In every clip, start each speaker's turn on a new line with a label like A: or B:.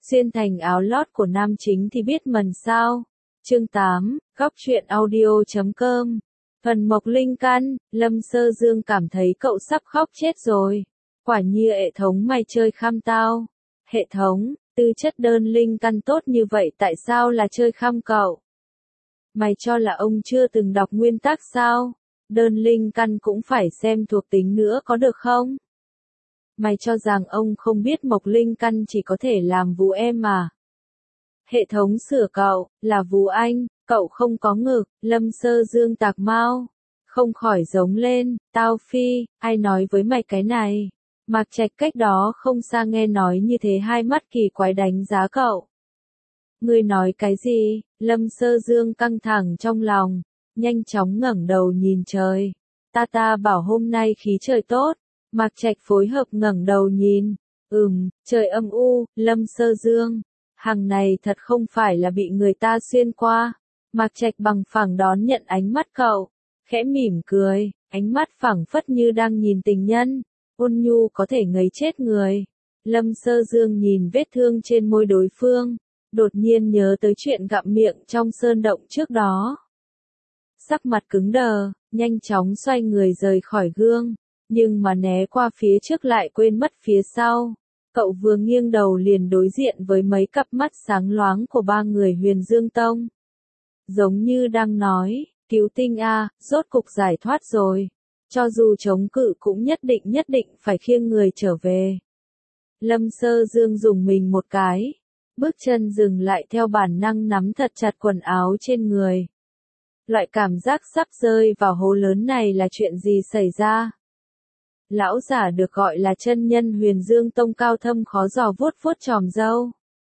A: xuyên thành áo lót của nam chính thì biết mần sao. Chương 8, góc truyện audio.com. Phần Mộc Linh Căn, Lâm Sơ Dương cảm thấy cậu sắp khóc chết rồi. Quả như hệ thống mày chơi khăm tao. Hệ thống, tư chất đơn linh căn tốt như vậy tại sao là chơi khăm cậu? Mày cho là ông chưa từng đọc nguyên tắc sao? Đơn linh căn cũng phải xem thuộc tính nữa có được không? Mày cho rằng ông không biết Mộc Linh Căn chỉ có thể làm vú em mà. Hệ thống sửa cậu, là vú anh, cậu không có ngực. Lâm Sơ Dương tạc mau. Không khỏi giống lên, tao phi, ai nói với mày cái này? Mạc Trạch cách đó không xa nghe nói như thế hai mắt kỳ quái đánh giá cậu. Ngươi nói cái gì? Lâm Sơ Dương căng thẳng trong lòng, nhanh chóng ngẩng đầu nhìn trời. Ta bảo hôm nay khí trời tốt. Mạc Trạch phối hợp ngẩng đầu nhìn. Trời âm u. Lâm Sơ Dương, hàng này thật không phải là bị người ta xuyên qua. Mạc Trạch bằng phẳng đón nhận ánh mắt cậu, khẽ mỉm cười, ánh mắt phẳng phất như đang nhìn tình nhân, ôn nhu có thể ngấy chết người. Lâm Sơ Dương nhìn vết thương trên môi đối phương, đột nhiên nhớ tới chuyện gặm miệng trong sơn động trước đó. Sắc mặt cứng đờ, nhanh chóng xoay người rời khỏi gương, nhưng mà né qua phía trước lại quên mất phía sau. Cậu vừa nghiêng đầu liền đối diện với mấy cặp mắt sáng loáng của ba người Huyền Dương Tông. Giống như đang nói, cứu tinh a, rốt cục giải thoát rồi. Cho dù chống cự cũng nhất định phải khiêng người trở về. Lâm Sơ Dương dùng mình một cái, bước chân dừng lại theo bản năng nắm thật chặt quần áo trên người. Loại cảm giác sắp rơi vào hố lớn này là chuyện gì xảy ra? Lão giả được gọi là chân nhân Huyền Dương Tông cao thâm khó dò vuốt tròm râu.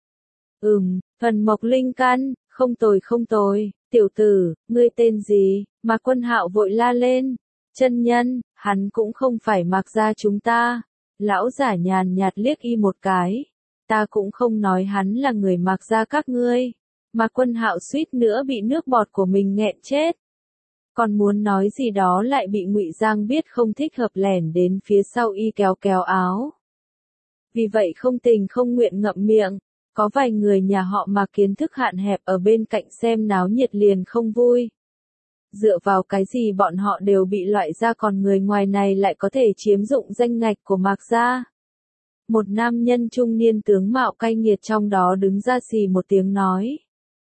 A: Phần Mộc Linh Căn, không tồi, tiểu tử, ngươi tên gì? Mạc Quân Hạo vội la lên. Chân nhân, hắn cũng không phải Mạc gia chúng ta. Lão giả nhàn nhạt liếc y một cái. Ta cũng không nói hắn là người Mạc gia các ngươi. Mạc Quân Hạo suýt nữa bị nước bọt của mình nghẹn chết. Còn muốn nói gì đó lại bị Ngụy Giang biết không thích hợp lẻn đến phía sau y kéo áo. Vì vậy không tình không nguyện ngậm miệng, có vài người nhà họ Mạc kiến thức hạn hẹp ở bên cạnh xem náo nhiệt liền không vui. Dựa vào cái gì bọn họ đều bị loại ra còn người ngoài này lại có thể chiếm dụng danh ngạch của Mạc gia. Một nam nhân trung niên tướng mạo cay nghiệt trong đó đứng ra xì một tiếng nói.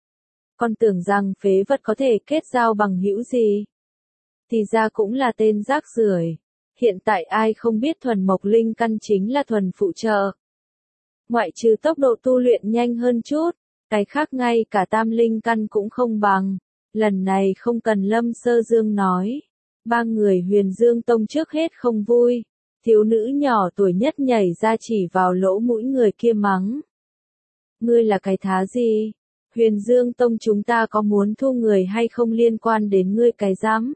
A: Con tưởng rằng phế vật có thể kết giao bằng hữu gì? Thì ra cũng là tên rác rưởi. Hiện tại ai không biết thuần Mộc Linh Căn chính là thuần phụ trợ. Ngoại trừ tốc độ tu luyện nhanh hơn chút, cái khác ngay cả tam linh căn cũng không bằng. Lần này không cần Lâm Sơ Dương nói. Ba người Huyền Dương Tông trước hết không vui. Thiếu nữ nhỏ tuổi nhất nhảy ra chỉ vào lỗ mũi người kia mắng. Ngươi là cái thá gì? Huyền Dương Tông chúng ta có muốn thu người hay không liên quan đến ngươi cái dám?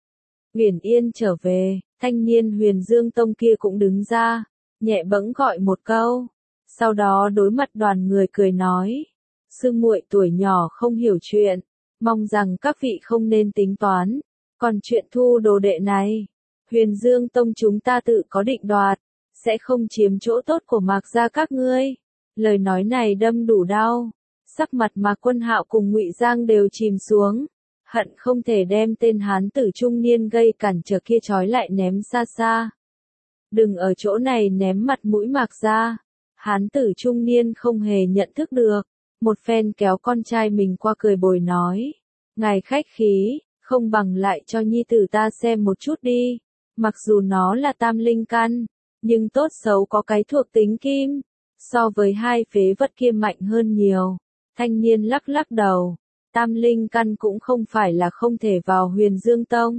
A: Uyển Yên trở về, thanh niên Huyền Dương Tông kia cũng đứng ra, nhẹ bẫng gọi một câu. Sau đó đối mặt đoàn người cười nói. Sư muội tuổi nhỏ không hiểu chuyện, mong rằng các vị không nên tính toán. Còn chuyện thu đồ đệ này, Huyền Dương Tông chúng ta tự có định đoạt, sẽ không chiếm chỗ tốt của Mạc gia các ngươi. Lời nói này đâm đủ đau. Sắc mặt Mạc Quân Hạo cùng Ngụy Giang đều chìm xuống, hận không thể đem tên hán tử trung niên gây cản trở kia trói lại ném xa xa. Đừng ở chỗ này ném mặt mũi Mạc gia. Hán tử trung niên không hề nhận thức được, một phen kéo con trai mình qua cười bồi nói. Ngài khách khí, không bằng lại cho nhi tử ta xem một chút đi. Mặc dù nó là tam linh căn, nhưng tốt xấu có cái thuộc tính kim, so với hai phế vật kia mạnh hơn nhiều. Thanh niên lắc đầu, tam linh căn cũng không phải là không thể vào Huyền Dương Tông.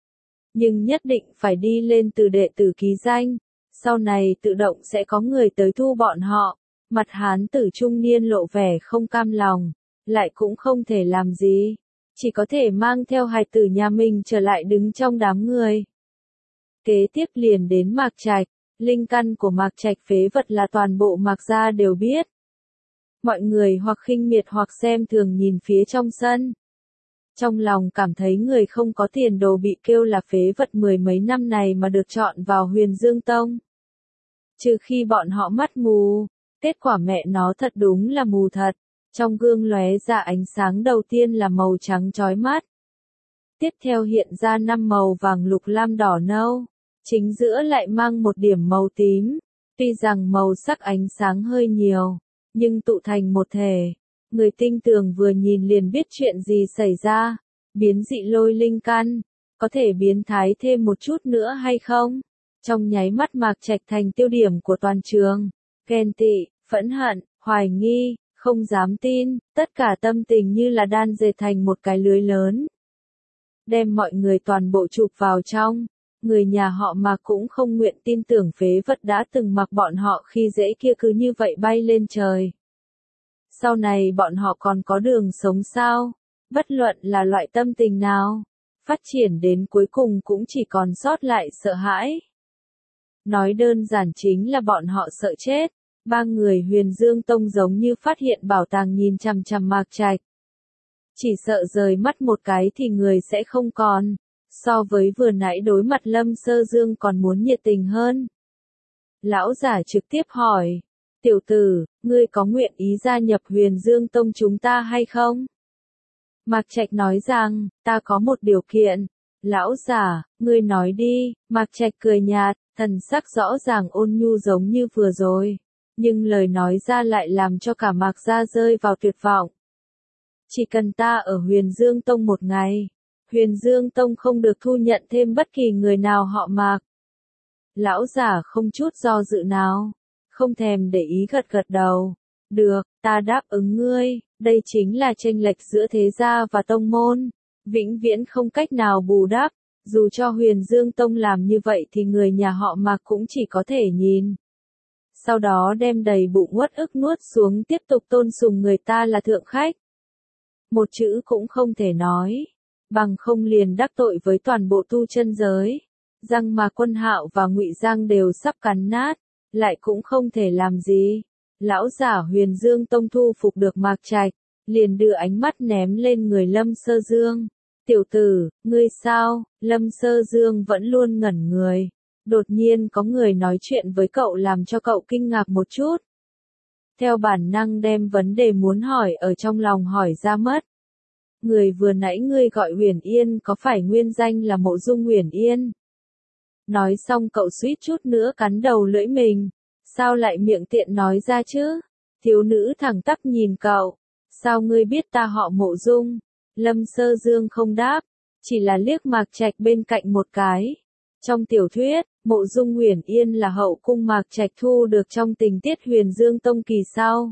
A: Nhưng nhất định phải đi lên từ đệ tử ký danh, sau này tự động sẽ có người tới thu bọn họ. Mặt hán tử trung niên lộ vẻ không cam lòng, lại cũng không thể làm gì, chỉ có thể mang theo hài tử nhà mình trở lại đứng trong đám người. Kế tiếp liền đến Mạc Trạch, linh căn của Mạc Trạch phế vật là toàn bộ Mạc gia đều biết. Mọi người hoặc khinh miệt hoặc xem thường nhìn phía trong sân. Trong lòng cảm thấy người không có tiền đồ bị kêu là phế vật mười mấy năm này mà được chọn vào Huyền Dương Tông. Trừ khi bọn họ mắt mù, Kết quả mẹ nó thật đúng là mù thật. Trong gương lóe ra ánh sáng đầu tiên là màu trắng chói mắt. Tiếp theo hiện ra 5 màu vàng lục lam đỏ nâu. Chính giữa lại mang một điểm màu tím. Tuy rằng màu sắc ánh sáng hơi nhiều, nhưng tụ thành một thể. Người tinh tường vừa nhìn liền biết chuyện gì xảy ra. Biến dị lôi linh căn. Có thể biến thái thêm một chút nữa hay không? Trong nháy mắt Mạc Trạch thành tiêu điểm của toàn trường. Ghen tị, phẫn hận, hoài nghi, không dám tin, tất cả tâm tình như là đan dệt thành một cái lưới lớn. Đem mọi người toàn bộ chụp vào trong. Người nhà họ Mạc cũng không nguyện tin tưởng phế vật đã từng mặc bọn họ khi dễ kia cứ như vậy bay lên trời. Sau này bọn họ còn có đường sống sao? Bất luận là loại tâm tình nào, phát triển đến cuối cùng cũng chỉ còn sót lại sợ hãi. Nói đơn giản chính là bọn họ sợ chết. Ba người Huyền Dương Tông giống như phát hiện bảo tàng nhìn chằm chằm Mạc Trạch. Chỉ sợ rời mắt một cái thì người sẽ không còn. So với vừa nãy đối mặt Lâm Sơ Dương còn muốn nhiệt tình hơn. Lão giả trực tiếp hỏi. Tiểu tử, ngươi có nguyện ý gia nhập Huyền Dương Tông chúng ta hay không? Mạc Trạch nói rằng, ta có một điều kiện. Lão giả, ngươi nói đi. Mạc Trạch cười nhạt, thần sắc rõ ràng ôn nhu giống như vừa rồi. Nhưng lời nói ra lại làm cho cả Mạc gia rơi vào tuyệt vọng. Chỉ cần ta ở Huyền Dương Tông một ngày, Huyền Dương Tông không được thu nhận thêm bất kỳ người nào họ Mạc. Lão giả không chút do dự nào, không thèm để ý gật gật đầu. Được, ta đáp ứng ngươi, đây chính là chênh lệch giữa thế gia và tông môn, vĩnh viễn không cách nào bù đắp. Dù cho Huyền Dương Tông làm như vậy thì người nhà họ Mạc cũng chỉ có thể nhìn. Sau đó đem đầy bụng uất ức nuốt xuống tiếp tục tôn sùng người ta là thượng khách. Một chữ cũng không thể nói, bằng không liền đắc tội với toàn bộ tu chân giới. Răng mà Quân Hạo và Ngụy Giang đều sắp cắn nát, lại cũng không thể làm gì. Lão giả Huyền Dương Tông thu phục được Mạc Trạch, liền đưa ánh mắt ném lên người Lâm Sơ Dương. Tiểu tử, ngươi sao? Lâm Sơ Dương vẫn luôn ngẩn người. Đột nhiên có người nói chuyện với cậu làm cho cậu kinh ngạc một chút. Theo bản năng đem vấn đề muốn hỏi ở trong lòng hỏi ra mất. Người vừa nãy ngươi gọi Huyền Yên có phải nguyên danh là Mộ Dung Huyền Yên? Nói xong cậu suýt chút nữa cắn đầu lưỡi mình. Sao lại miệng tiện nói ra chứ? Thiếu nữ thẳng tắp nhìn cậu. Sao ngươi biết ta họ Mộ Dung? Lâm Sơ Dương không đáp, chỉ là liếc Mạc Trạch bên cạnh một cái. Trong tiểu thuyết, Mộ Dung Huyền Yên là hậu cung Mạc Trạch thu được trong tình tiết Huyền Dương Tông kỳ sau.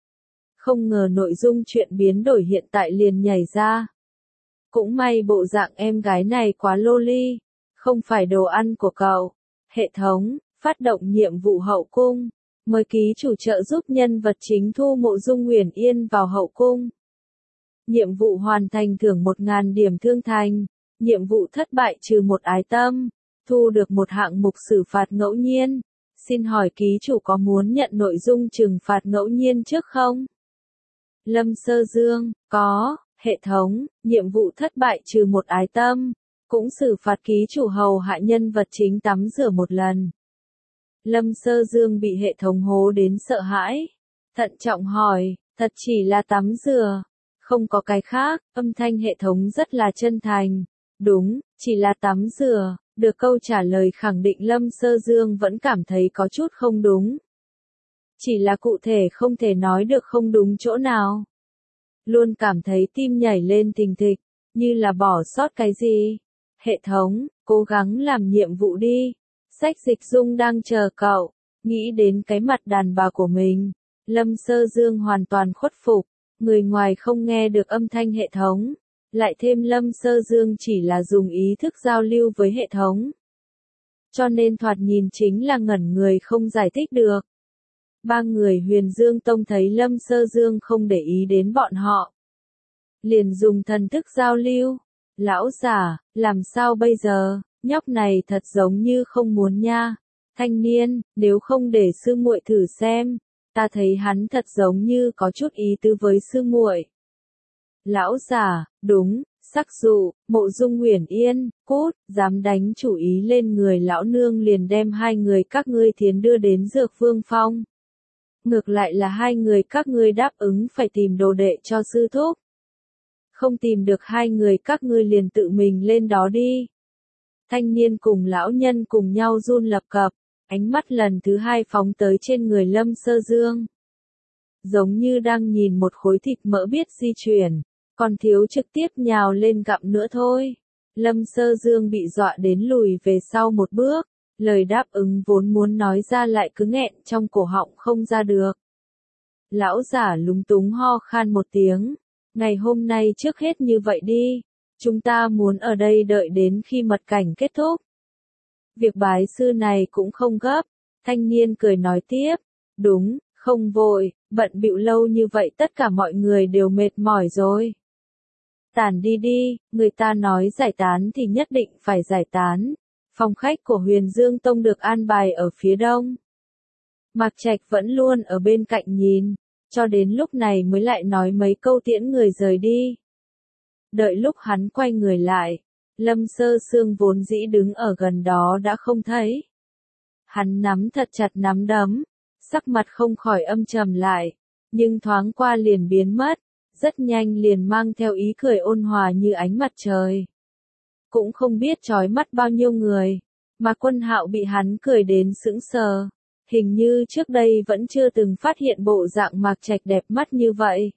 A: Không ngờ nội dung chuyện biến đổi hiện tại liền nhảy ra. Cũng may bộ dạng em gái này quá loli, không phải đồ ăn của cậu. Hệ thống, phát động nhiệm vụ hậu cung, mời ký chủ trợ giúp nhân vật chính thu Mộ Dung Huyền Yên vào hậu cung. Nhiệm vụ hoàn thành thưởng 1000 điểm thương thành, nhiệm vụ thất bại trừ 1 ái tâm, thu được một hạng mục xử phạt ngẫu nhiên. Xin hỏi ký chủ có muốn nhận nội dung trừng phạt ngẫu nhiên trước không? Lâm Sơ Dương, có. Hệ thống, nhiệm vụ thất bại trừ 1 ái tâm, cũng xử phạt ký chủ hầu hạ nhân vật chính tắm rửa 1 lần. Lâm Sơ Dương bị hệ thống hố đến sợ hãi. Thận trọng hỏi, thật chỉ là tắm rửa, không có cái khác. Âm thanh hệ thống rất là chân thành. Đúng, chỉ là tắm rửa. Được câu trả lời khẳng định Lâm Sơ Dương vẫn cảm thấy có chút không đúng. Chỉ là cụ thể không thể nói được không đúng chỗ nào. Luôn cảm thấy tim nhảy lên thình thịch, như là bỏ sót cái gì. Hệ thống, cố gắng làm nhiệm vụ đi. Sách Dịch Dung đang chờ cậu. Nghĩ đến cái mặt đàn bà của mình, Lâm Sơ Dương hoàn toàn khuất phục. Người ngoài không nghe được âm thanh hệ thống. Lại thêm Lâm Sơ Dương chỉ là dùng ý thức giao lưu với hệ thống. Cho nên thoạt nhìn chính là ngẩn người không giải thích được. Ba người Huyền Dương Tông thấy Lâm Sơ Dương không để ý đến bọn họ. Liền dùng thần thức giao lưu. Lão giả, làm sao bây giờ, nhóc này thật giống như không muốn nha. Thanh niên, nếu không để sư muội thử xem. Ta thấy hắn thật giống như có chút ý tứ với sư muội. Lão giả, đúng, sắc dụ, Mộ Dung Huyền Yên, cút, dám đánh chủ ý lên người lão nương liền đem 2 người các ngươi thiến đưa đến Dược Vương Phong. Ngược lại là hai người các ngươi đáp ứng phải tìm đồ đệ cho sư thúc. Không tìm được hai người các ngươi liền tự mình lên đó đi. Thanh niên cùng lão nhân cùng nhau run lập cập, ánh mắt lần thứ hai phóng tới trên người Lâm Sơ Dương. Giống như đang nhìn một khối thịt mỡ biết di chuyển, còn thiếu trực tiếp nhào lên gặm nữa thôi. Lâm Sơ Dương bị dọa đến lùi về sau một bước, lời đáp ứng vốn muốn nói ra lại cứ nghẹn trong cổ họng không ra được. Lão giả lúng túng ho khan một tiếng, ngày hôm nay trước hết như vậy đi, chúng ta muốn ở đây đợi đến khi mật cảnh kết thúc. Việc bái sư này cũng không gấp, thanh niên cười nói tiếp, đúng, không vội, bận bịu lâu như vậy tất cả mọi người đều mệt mỏi rồi. Tản đi đi, người ta nói giải tán thì nhất định phải giải tán. Phòng khách của Huyền Dương Tông được an bài ở phía đông. Mạc Trạch vẫn luôn ở bên cạnh nhìn, cho đến lúc này mới lại nói mấy câu tiễn người rời đi. Đợi lúc hắn quay người lại, Lâm Sơ Sương vốn dĩ đứng ở gần đó đã không thấy. Hắn nắm thật chặt nắm đấm, sắc mặt không khỏi âm trầm lại, nhưng thoáng qua liền biến mất, rất nhanh liền mang theo ý cười ôn hòa như ánh mặt trời. Cũng không biết trói mắt bao nhiêu người, mà Quân Hạo bị hắn cười đến sững sờ, hình như trước đây vẫn chưa từng phát hiện bộ dạng Mạc Trạch đẹp mắt như vậy.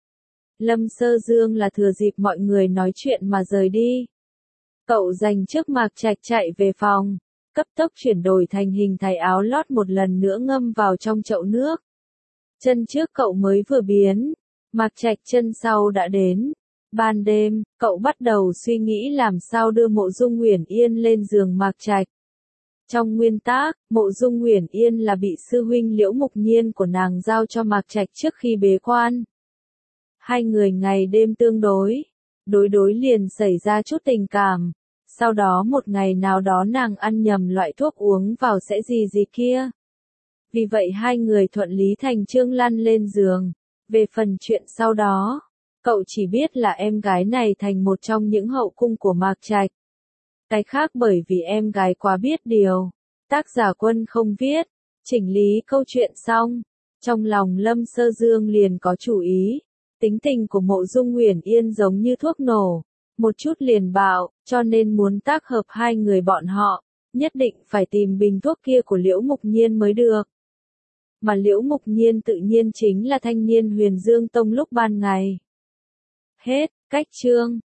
A: Lâm Sơ Dương là thừa dịp mọi người nói chuyện mà rời đi. Cậu dành trước Mạc Trạch chạy về phòng, cấp tốc chuyển đổi thành hình thái áo lót một lần nữa ngâm vào trong chậu nước. Chân trước cậu mới vừa biến, Mạc Trạch chân sau đã đến. Ban đêm, cậu bắt đầu suy nghĩ làm sao đưa Mộ Dung Uyển Yên lên giường Mạc Trạch. Trong nguyên tắc, Mộ Dung Uyển Yên là bị sư huynh Liễu Mục Nhiên của nàng giao cho Mạc Trạch trước khi bế quan. Hai người ngày đêm tương đối liền xảy ra chút tình cảm. Sau đó một ngày nào đó nàng ăn nhầm loại thuốc uống vào sẽ gì kia. Vì vậy hai người thuận lý thành chương lăn lên giường. Về phần chuyện sau đó, cậu chỉ biết là em gái này thành một trong những hậu cung của Mạc Trạch. Cái khác bởi vì em gái quá biết điều. Tác giả Quân không viết, chỉnh lý câu chuyện xong. Trong lòng Lâm Sơ Dương liền có chủ ý. Tính tình của Mộ Dung Uyển Yên giống như thuốc nổ. Một chút liền bạo, cho nên muốn tác hợp hai người bọn họ. Nhất định phải tìm bình thuốc kia của Liễu Mục Nhiên mới được. Mà Liễu Mục Nhiên tự nhiên chính là thanh niên Huyền Dương Tông lúc ban ngày. Hết, cách chương.